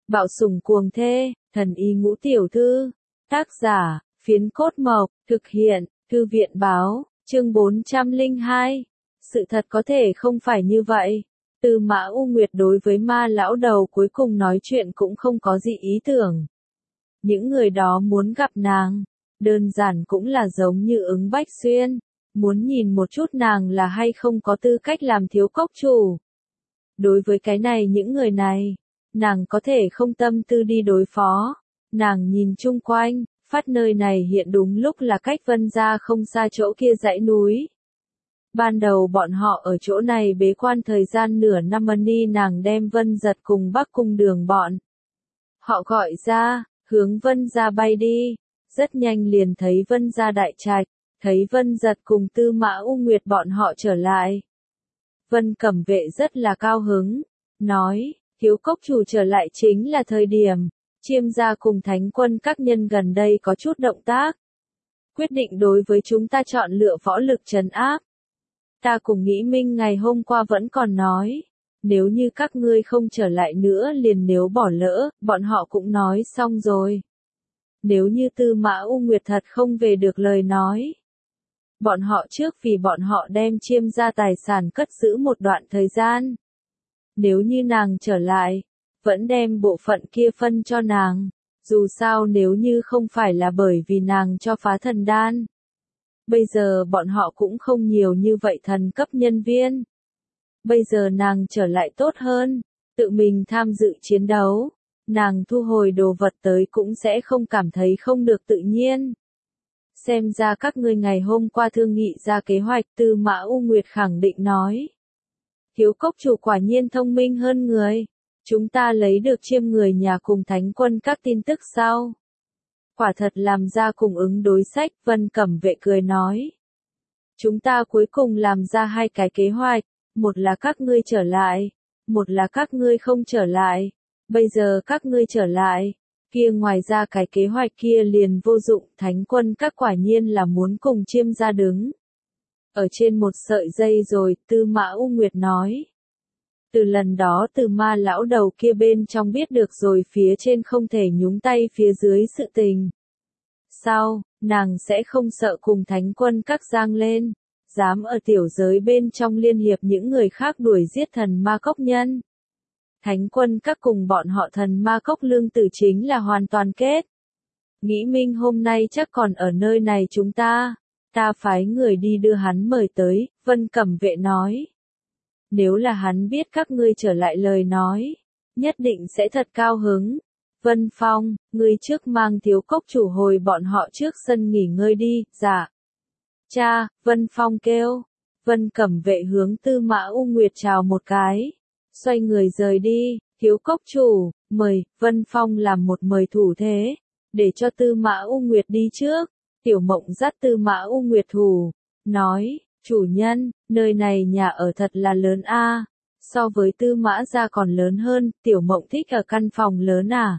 Bạo sủng cuồng thê, thần y ngũ tiểu thư. Tác giả, Phiến Cốt Mộc, thực hiện, Thư viện báo, chương 402. Sự thật có thể không phải như vậy. Tư Mã U Nguyệt đối với Ma lão đầu cuối cùng nói chuyện cũng không có gì ý tưởng. Những người đó muốn gặp nàng, đơn giản cũng là giống như ứng Bách Xuyên, muốn nhìn một chút nàng là hay không có tư cách làm thiếu cốc chủ. Đối với cái này những người này, nàng có thể không tâm tư đi đối phó. Nàng nhìn chung quanh, phát nơi này hiện đúng lúc là cách Vân gia không xa chỗ kia dãy núi. Ban đầu bọn họ ở chỗ này bế quan thời gian nửa năm ni nàng đem Vân Giật cùng Bắc Cung Đường bọn. Họ gọi ra, hướng Vân gia bay đi, rất nhanh liền thấy Vân gia đại trạch, thấy Vân Giật cùng Tư Mã U Nguyệt bọn họ trở lại. Vân Cẩm Vệ rất là cao hứng, nói, thiếu cốc chủ trở lại chính là thời điểm, Chiêm gia cùng Thánh quân các nhân gần đây có chút động tác. Quyết định đối với chúng ta chọn lựa võ lực trấn áp. Ta cùng Nghĩ Minh ngày hôm qua vẫn còn nói, nếu như các ngươi không trở lại nữa liền nếu bỏ lỡ, bọn họ cũng nói xong rồi. Nếu như Tư Mã U Nguyệt thật không về được lời nói. Bọn họ trước vì bọn họ đem Chiêm gia tài sản cất giữ một đoạn thời gian. Nếu như nàng trở lại, vẫn đem bộ phận kia phân cho nàng, dù sao nếu như không phải là bởi vì nàng cho phá thần đan. Bây giờ bọn họ cũng không nhiều như vậy thần cấp nhân viên. Bây giờ nàng trở lại tốt hơn, tự mình tham dự chiến đấu, nàng thu hồi đồ vật tới cũng sẽ không cảm thấy không được tự nhiên. Xem ra các ngươi ngày hôm qua thương nghị ra kế hoạch. Tư Mã U Nguyệt khẳng định nói. Thiếu cốc chủ quả nhiên thông minh hơn người. Chúng ta lấy được Chiêm người nhà cùng Thánh quân các tin tức sau. Quả thật làm ra cùng ứng đối sách. Vân Cẩm Vệ cười nói. Chúng ta cuối cùng làm ra hai cái kế hoạch. Một là các ngươi trở lại. Một là các ngươi không trở lại. Bây giờ các ngươi trở lại. Kia ngoài ra cái kế hoạch kia liền vô dụng. Thánh quân các quả nhiên là muốn cùng Chiêm gia đứng ở trên một sợi dây rồi. Tư Mã U Nguyệt nói. Từ lần đó từ Ma lão đầu kia bên trong biết được rồi phía trên không thể nhúng tay phía dưới sự tình. Sao, nàng sẽ không sợ cùng Thánh quân các giang lên, dám ở tiểu giới bên trong liên hiệp những người khác đuổi giết thần ma cốc nhân. Thánh quân các cùng bọn họ thần ma cốc lương tử chính là hoàn toàn kết. Nghĩ Minh hôm nay chắc còn ở nơi này chúng ta phái người đi đưa hắn mời tới. Vân Cẩm Vệ nói. Nếu là hắn biết các ngươi trở lại lời nói, nhất định sẽ thật cao hứng. Vân Phong, ngươi trước mang thiếu cốc chủ hồi bọn họ trước sân nghỉ ngơi đi. Dạ. Cha, Vân Phong kêu. Vân Cẩm Vệ hướng Tư Mã U Nguyệt chào một cái. Xoay người rời đi. Thiếu cốc chủ, mời. Vân Phong làm một mời thủ thế, để cho Tư Mã U Nguyệt đi trước. Tiểu Mộng dắt Tư Mã U Nguyệt thủ, nói, chủ nhân, nơi này nhà ở thật là lớn a, so với Tư Mã gia còn lớn hơn. Tiểu Mộng thích ở căn phòng lớn à?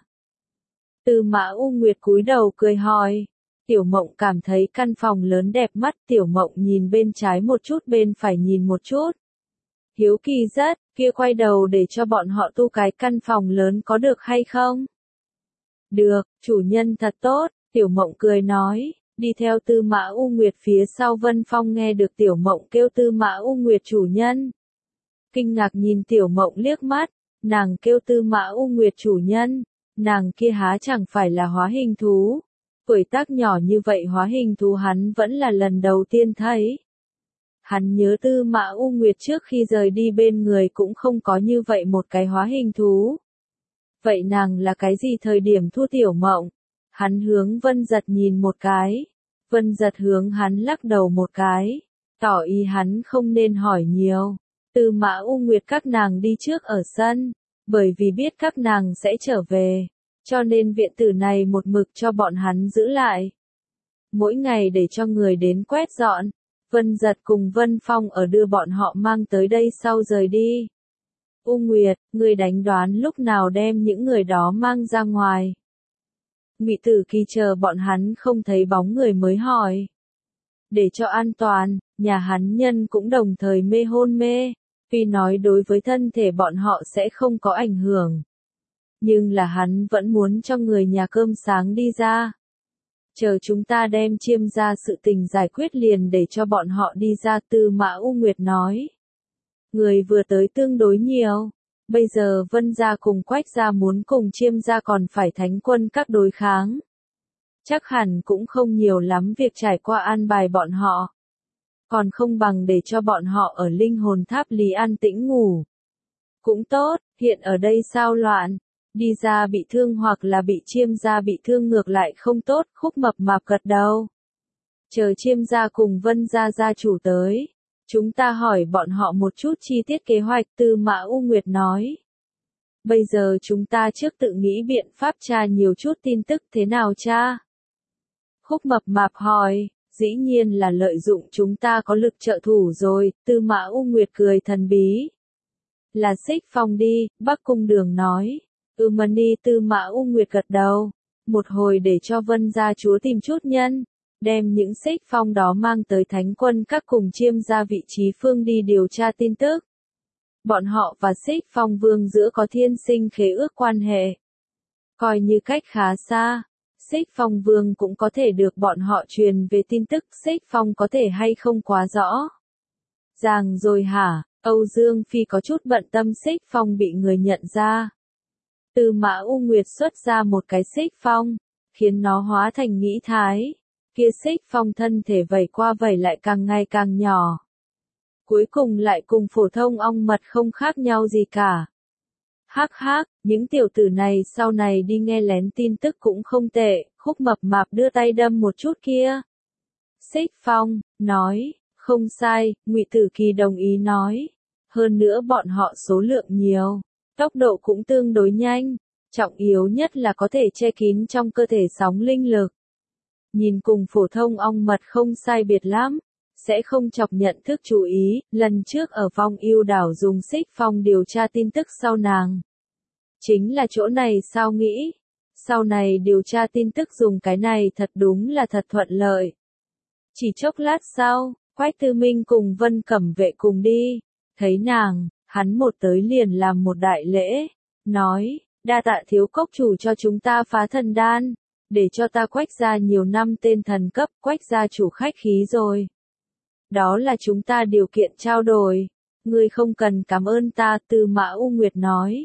Tư Mã U Nguyệt cúi đầu cười hỏi. Tiểu Mộng cảm thấy căn phòng lớn đẹp mắt. Tiểu Mộng nhìn bên trái một chút bên phải nhìn một chút. Hiếu kỳ rất, kia quay đầu để cho bọn họ tu cái căn phòng lớn có được hay không? Được, chủ nhân thật tốt. Tiểu Mộng cười nói. Đi theo Tư Mã U Nguyệt phía sau. Vân Phong nghe được Tiểu Mộng kêu Tư Mã U Nguyệt chủ nhân. Kinh ngạc nhìn Tiểu Mộng liếc mắt, nàng kêu Tư Mã U Nguyệt chủ nhân, nàng kia há chẳng phải là hóa hình thú. Tuổi tác nhỏ như vậy hóa hình thú hắn vẫn là lần đầu tiên thấy. Hắn nhớ Tư Mã U Nguyệt trước khi rời đi bên người cũng không có như vậy một cái hóa hình thú. Vậy nàng là cái gì thời điểm thu Tiểu Mộng? Hắn hướng Vân Giật nhìn một cái. Vân Giật hướng hắn lắc đầu một cái, tỏ ý hắn không nên hỏi nhiều. Tư Mã U Nguyệt các nàng đi trước ở sân, bởi vì biết các nàng sẽ trở về, cho nên viện tử này một mực cho bọn hắn giữ lại. Mỗi ngày để cho người đến quét dọn. Vân Giật cùng Vân Phong ở đưa bọn họ mang tới đây sau rời đi. U Nguyệt, ngươi đánh đoán lúc nào đem những người đó mang ra ngoài? Ngụy Tử Kỳ chờ bọn hắn không thấy bóng người mới hỏi. Để cho an toàn, nhà hắn nhân cũng đồng thời hôn mê, tuy nói đối với thân thể bọn họ sẽ không có ảnh hưởng. Nhưng là hắn vẫn muốn cho người nhà cơm sáng đi ra. Chờ chúng ta đem Chiêm gia sự tình giải quyết liền để cho bọn họ đi ra, Tư Mã U Nguyệt nói. Người vừa tới tương đối nhiều. Bây giờ Vân gia cùng Quách gia muốn cùng Chiêm gia còn phải thánh quân các đối kháng. Chắc hẳn cũng không nhiều lắm việc trải qua an bài bọn họ. Còn không bằng để cho bọn họ ở linh hồn tháp lý an tĩnh ngủ. Cũng tốt, hiện ở đây sao loạn. Đi ra bị thương hoặc là bị Chiêm gia bị thương ngược lại không tốt, Khúc Mập Mạp gật đầu. Chờ Chiêm gia cùng Vân gia gia chủ tới. Chúng ta hỏi bọn họ một chút chi tiết kế hoạch, Tư Mã U Nguyệt nói. Bây giờ chúng ta trước tự nghĩ biện pháp tra nhiều chút tin tức, thế nào cha? Khúc Mập Mạp hỏi, dĩ nhiên là lợi dụng chúng ta có lực trợ thủ rồi, Tư Mã U Nguyệt cười thần bí. Là Xích Phong đi, Bắc Cung Đường nói. Mani, Tư Mã U Nguyệt gật đầu. Một hồi để cho Vân gia chúa tìm chút nhân. Đem những Xích Phong đó mang tới thánh quân các cùng Chiêm gia vị trí phương đi điều tra tin tức. Bọn họ và Xích Phong vương giữa có thiên sinh khế ước quan hệ. Coi như cách khá xa. Xích Phong vương cũng có thể được bọn họ truyền về tin tức, Xích Phong có thể hay không quá rõ. Ràng rồi hả? Âu Dương Phi có chút bận tâm Xích Phong bị người nhận ra. Tư Mã U Nguyệt xuất ra một cái Xích Phong, khiến nó hóa thành nghĩ thái. Kia Xích Phong thân thể vẩy qua vẩy lại càng ngày càng nhỏ. Cuối cùng lại cùng phổ thông ong mật không khác nhau gì cả. Hắc hắc, những tiểu tử này sau này đi nghe lén tin tức cũng không tệ, Khúc Mập Mạp đưa tay đâm một chút kia. Xích Phong, nói, không sai, Ngụy Tử Kỳ đồng ý nói. Hơn nữa bọn họ số lượng nhiều, tốc độ cũng tương đối nhanh, trọng yếu nhất là có thể che kín trong cơ thể sóng linh lực. Nhìn cùng phổ thông ong mật không sai biệt lắm, sẽ không chọc nhận thức chú ý, lần trước ở Phong Yêu đảo dùng Xích Phong điều tra tin tức sau nàng. Chính là chỗ này sao nghĩ? Sau này điều tra tin tức dùng cái này thật đúng là thật thuận lợi. Chỉ chốc lát sau, Quách Tư Minh cùng Vân Cẩm Vệ cùng đi, thấy nàng, hắn một tới liền làm một đại lễ, nói, đa tạ thiếu cốc chủ cho chúng ta phá thần đan, để cho ta Quách gia nhiều năm tên thần cấp, Quách gia chủ khách khí rồi. Đó là chúng ta điều kiện trao đổi, ngươi không cần cảm ơn ta, Tư Mã U Nguyệt nói.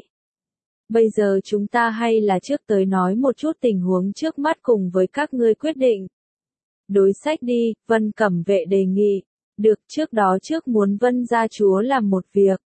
Bây giờ chúng ta hay là trước tới nói một chút tình huống trước mắt cùng với các ngươi quyết định. Đối sách đi, Vân Cẩm Vệ đề nghị. Được, trước đó trước muốn Vân gia chúa làm một việc.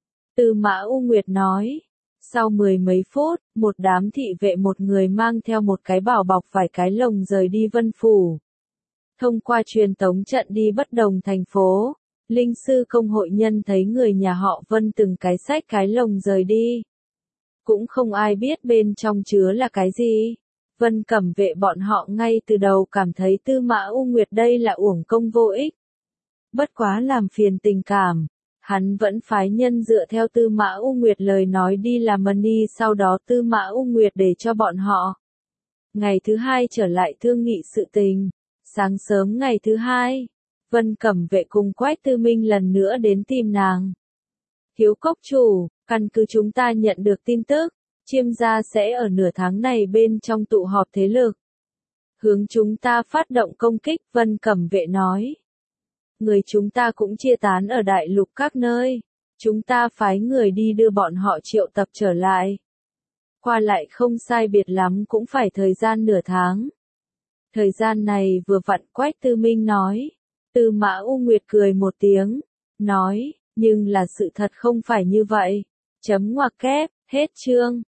Tư Mã U Nguyệt nói. Sau 10 mấy phút, một đám thị vệ một người mang theo một cái bảo bọc vài cái lồng rời đi Vân Phủ. Thông qua truyền tống trận đi bất đồng thành phố, linh sư công hội nhân thấy người nhà họ Vân từng cái xách cái lồng rời đi. Cũng không ai biết bên trong chứa là cái gì. Vân Cẩm Vệ bọn họ ngay từ đầu cảm thấy Tư Mã U Nguyệt đây là uổng công vô ích. Bất quá làm phiền tình cảm, hắn vẫn phái nhân dựa theo Tư Mã U Nguyệt lời nói đi làm money, sau đó Tư Mã U Nguyệt để cho bọn họ. Ngày thứ hai trở lại thương nghị sự tình. Sáng sớm ngày thứ hai, Vân Cẩm Vệ cùng Quách Tư Minh lần nữa đến tìm nàng. Thiếu cốc chủ, căn cứ chúng ta nhận được tin tức, Chiêm gia sẽ ở nửa tháng này bên trong tụ họp thế lực. Hướng chúng ta phát động công kích, Vân Cẩm Vệ nói. Người chúng ta cũng chia tán ở đại lục các nơi. Chúng ta phái người đi đưa bọn họ triệu tập trở lại. Qua lại không sai biệt lắm cũng phải thời gian nửa tháng. Thời gian này vừa vặn, Quách Tư Minh nói. Tư Mã U Nguyệt cười một tiếng, nói, nhưng là sự thật không phải như vậy. Chấm ngoặc kép, hết chương.